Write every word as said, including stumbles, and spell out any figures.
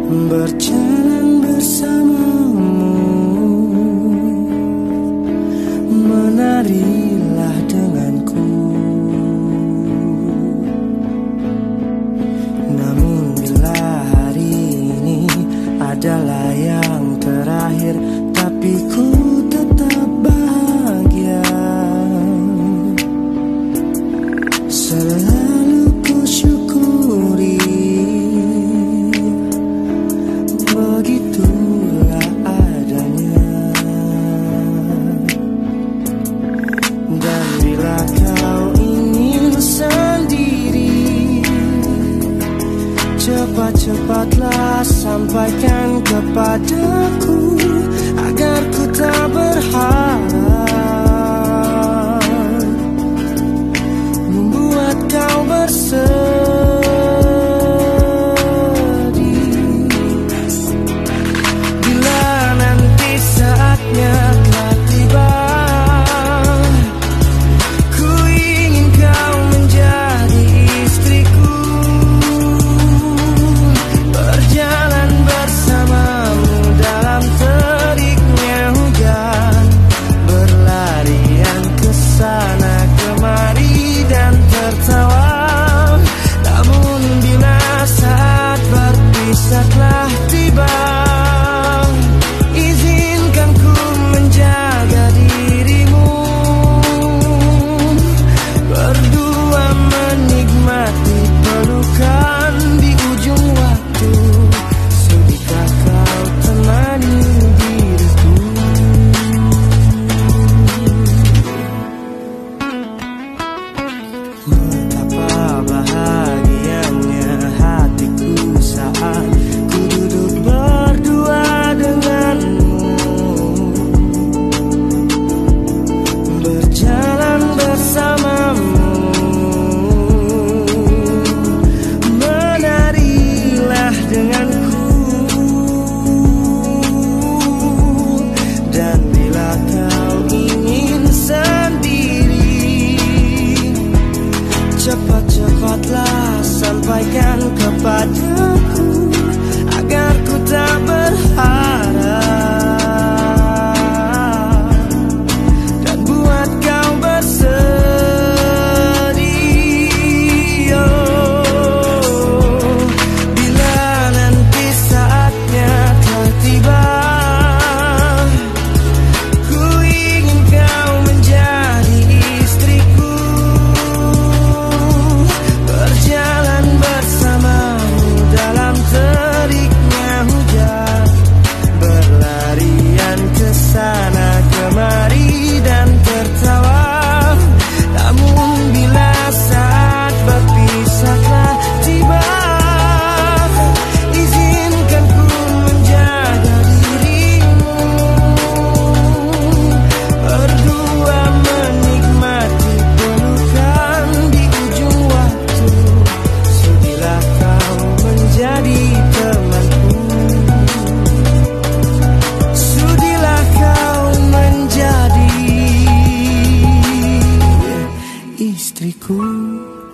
berjalan bersamamu, menarilah denganku. Namun bila hari ini adalah yang terakhir, tapi ku tetap bahagia. Selalu ku syukuri, begitulah adanya. Dan bila kau ingin sendiri, cepat-cepatlah sampaikan kepadaku, agar ku tak berharap membuat kau bersedih. Bila nanti saatnya telah tiba, ku ingin kau menjadi istriku, berjalan bersamamu dalam teriknya hujan, berlarian ke sana kemari dan tertawa. Namun bila saat berpisah telah tiba, izinkan ku menjaga dirimu, berdua menikmati pelukan di ujung waktu. Sudikah kau temani diriku? Betapa bahagianya hatiku saat ku duduk berdua denganmu, berjalan bersamamu, menarilah denganku. Dan bila kau ingin sendiri, cepat-cepatlah sampaikan kepadaku, agar ku tak berharap dan buat kau bersedih. Oh, bila nanti saatnya telah tiba, ku ingin kau menjadi istriku, berjalan bersamamu dalam teriknya hujan, berlarian ke sana kemari dan tertawa. Namun bila saat berpisah telah tiba, izinkan ku menjaga dirimu, berdua menikmati pelukan di ujung waktu. Sudilah kau menjadi temanku, sudilah kau menjadi istriku.